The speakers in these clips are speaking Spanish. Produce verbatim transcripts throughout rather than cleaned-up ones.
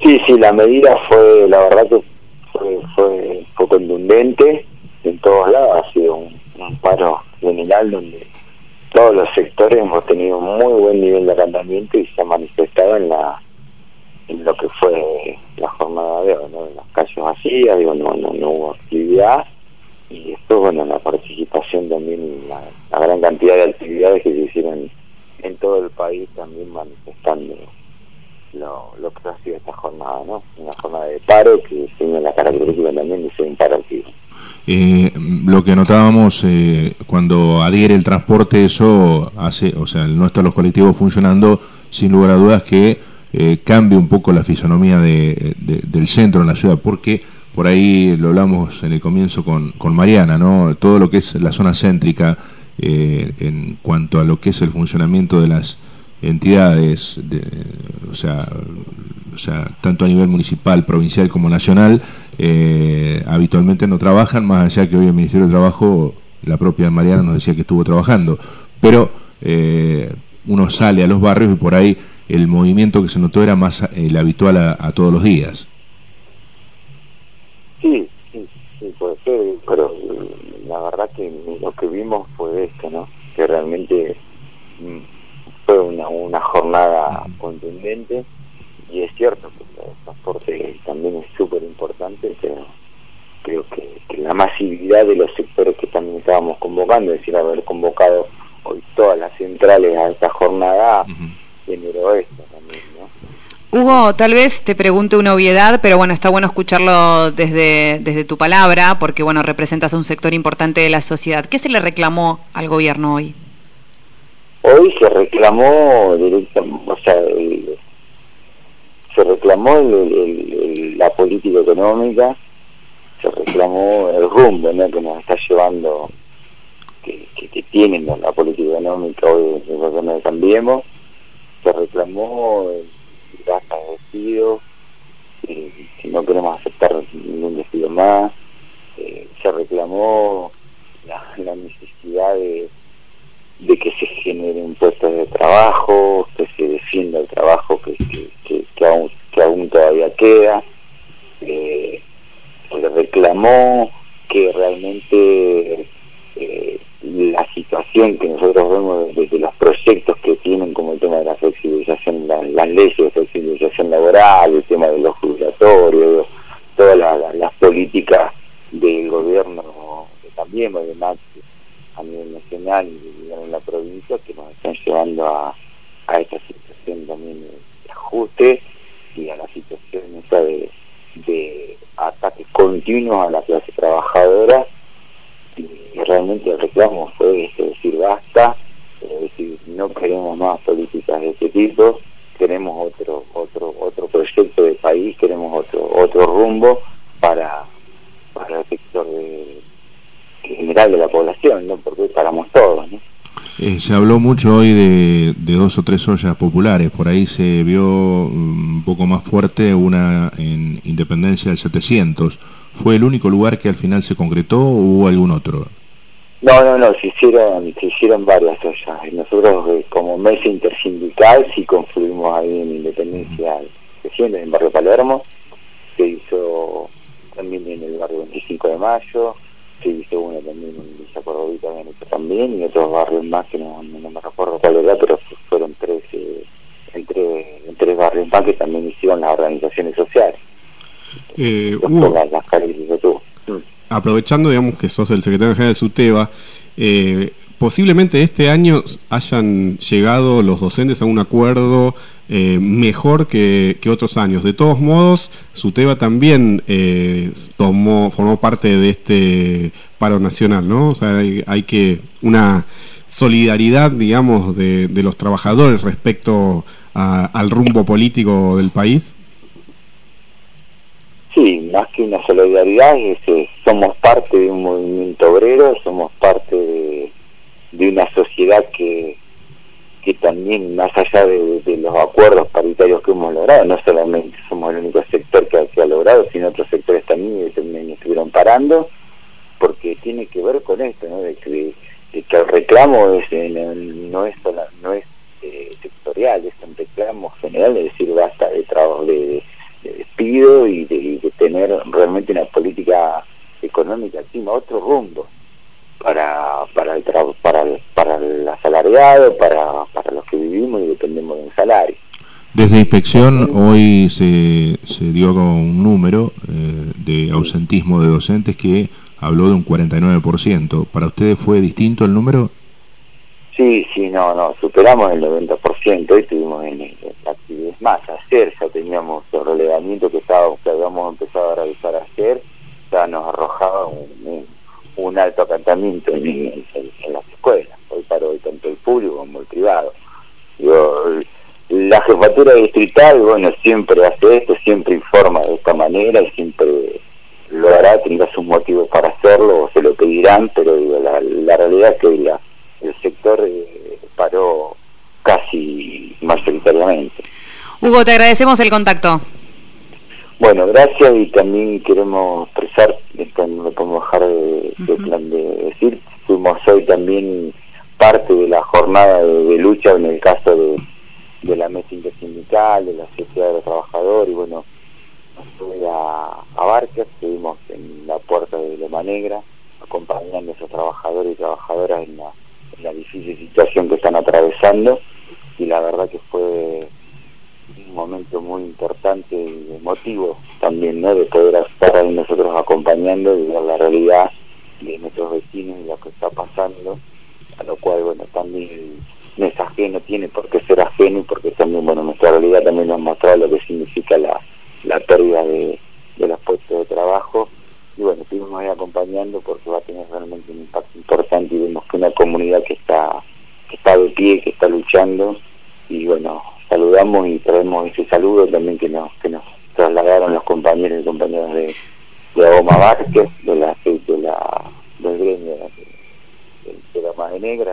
Sí, sí, la medida fue, la verdad que fue, fue, fue contundente en todos lados, ha sido un, un paro general donde todos los sectores hemos tenido un muy buen nivel de acatamiento y se ha manifestado en la en lo que fue la jornada de hoy, ¿no? En las calles vacías, digo, no, no, no hubo actividad, y después, bueno, la participación también, la, la gran cantidad de actividades que se hicieron en todo el país también manifestando lo, lo que ha sido esta jornada, ¿no? Una jornada de paro que tiene la característica también de ser un paro activo. Eh, lo que notábamos eh, cuando adhiere el transporte, eso hace, o sea, no están los colectivos funcionando, sin lugar a dudas que eh, cambia un poco la fisonomía de, de, del centro en la ciudad, porque por ahí lo hablamos en el comienzo con, con Mariana, ¿no? Todo lo que es la zona céntrica eh, en cuanto a lo que es el funcionamiento de las entidades, de, o sea, o sea, tanto a nivel municipal, provincial como nacional, eh, habitualmente no trabajan, más allá que hoy el Ministerio de Trabajo, la propia Mariana nos decía que estuvo trabajando, pero eh, uno sale a los barrios y por ahí el movimiento que se notó era más el habitual a, a todos los días. Sí, sí, sí, puede ser, pero la verdad que lo que vimos fue esto, ¿no? Que realmente fue una, una jornada contundente, y es cierto que el transporte también es súper importante, pero creo que, que la masividad de los sectores que también estábamos convocando, es decir, haber convocado hoy todas las centrales a esta jornada, uh-huh, generó esto también, ¿no? Hugo, tal vez te pregunte una obviedad, pero bueno, está bueno escucharlo desde, desde tu palabra, porque bueno, representas a un sector importante de la sociedad. ¿Qué se le reclamó al gobierno hoy? Hoy se reclamó directamente, o sea, el, se reclamó el, el, el, la política económica, se reclamó el rumbo, ¿no?, que nos está llevando, que, que, que tienen la política económica hoy el gobierno de Cambiemos. Se reclamó el basta de despidos, eh, si no queremos aceptar ningún despido más. Eh, se reclamó la, la necesidad de de que se generen puestos de trabajo, que se defienda el trabajo que, que, que, que, aún, que aún todavía queda. Eh, se reclamó que realmente eh, la situación que nosotros vemos desde los proyectos que tienen, como el tema de la flexibilización, la, las leyes de flexibilización laboral, el tema de los jubilatorios, todas las, las, las políticas del gobierno que también, además, a nivel nacional y en la provincia, que nos están llevando a, a esta situación también de ajuste y a la situación esa de, de ataques continuos a la clase trabajadora. Y, y realmente el reclamo fue es decir, basta, es decir, no queremos más políticas de este tipo, queremos otro otro otro proyecto de país, queremos otro otro rumbo para para el sector de general de la población, ¿no? Porque paramos todos, ¿no? Eh, se habló mucho hoy de, de dos o tres ollas populares, por ahí se vio un poco más fuerte una en Independencia del setecientos. ¿Fue el único lugar que al final se concretó o hubo algún otro? No, no, no, se hicieron, se hicieron varias ollas. Nosotros eh, como mesa intersindical sí confluimos ahí en Independencia del setecientos, en Barrio Palermo, se hizo también en el barrio veinticinco de mayo, se hizo una también en Villa Cordovita también, y otros barrios más que no, no, no me recuerdo cuál era, pero fueron tres, eh, en, tres, en tres barrios más que también hicieron las organizaciones sociales. Eh, Hugo, las, las que tuvo. Mm. Aprovechando, digamos, que sos el secretario general de SUTEBA, eh, posiblemente este año hayan llegado los docentes a un acuerdo eh, mejor que, que otros años. De todos modos, SUTEBA también eh, tomó, formó parte de este paro nacional, ¿no? O sea, hay, hay que una solidaridad, digamos, de, de los trabajadores respecto a, al rumbo político del país. Sí, más que una solidaridad, es, eh, somos parte de un movimiento obrero, somos parte de, de una sociedad que que también, más allá de, de los acuerdos paritarios que hemos logrado, no solamente somos el único sector que, que ha logrado, sino otros sectores también, también estuvieron parando, porque tiene que ver con esto, ¿no? De que, de que el reclamo es, eh, no es sola, no es eh, sectorial, es un reclamo general, es decir, basta de trabajo, de, de, de despido y de, y de tener realmente una política económica activa, otro rumbo para para el tra para el, para el asalariado, para, para los que vivimos y dependemos de un salario. Desde Inspección hoy se, se dio un número eh, de ausentismo de docentes que habló de un cuarenta y nueve por ciento. ¿Para ustedes fue distinto el número? Sí, sí, no, no, superamos el noventa por ciento, hoy estuvimos en, en la actividad. Es más, ayer ya teníamos el relevamiento que, estaba, que habíamos empezado a realizar ayer, ya nos arrojaba un, un, un alto acatamiento en, en, en, en las escuelas. Hoy paró hoy tanto el público como el privado. Yo, la jefatura distrital, bueno, siempre hace esto, siempre informa de esta manera y siempre lo hará, tendrá sus motivos para hacerlo o se lo pedirán, pero digo, la, la realidad es que la, el sector eh, paró casi mayoritariamente. Hugo, te agradecemos el contacto. Bueno, gracias, y también queremos expresar, esto no lo podemos dejar de, de, plan de decir, fuimos hoy también parte de la jornada de, de lucha en el caso de, de la mesa intersindical, de la Sociedad de los Trabajadores, y bueno, fui a, a Barker, estuvimos en la puerta de Loma Negra, acompañando a esos trabajadores y trabajadoras en la, en la difícil situación que están atravesando, y la verdad que fue un momento muy importante y emotivo también, ¿no?, de poder estar ahí nosotros acompañando y ver la realidad de nuestros vecinos y lo que está pasando, a lo cual, bueno, también no es ajeno, tiene por qué ser ajeno, porque también, bueno, nuestra realidad también nos ha mostrado lo que significa la, la pérdida de, de los puestos de trabajo, y bueno, estuvimos ahí acompañando porque va a tener realmente un impacto importante y vemos que una comunidad que está, que está de pie, que está luchando, y bueno, saludamos y traemos ese saludo también que nos, que nos trasladaron los compañeros y compañeras de, de Agoma Vázquez, de la, de la, del gremio de, de, de la Madre Negra,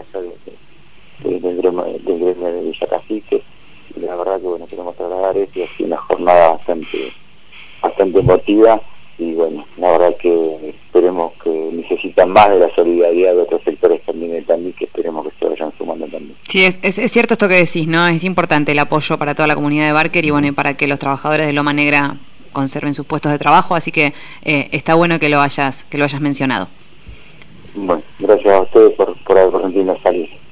de, de, del gremio, del gremio de Villa Cacique, y la verdad que bueno, queremos trasladar eso, y así una jornada bastante, bastante emotiva, y bueno, la verdad que esperemos que necesitan más de la solidaridad de otros sectores también del Tandil, que esperemos que se vayan sumando también. Sí, es, es, es cierto esto que decís, ¿no? Es importante el apoyo para toda la comunidad de Barker y bueno, para que los trabajadores de Loma Negra conserven sus puestos de trabajo, así que eh, está bueno que lo hayas, que lo hayas mencionado. Bueno, gracias a ustedes por, por haber permitido salir.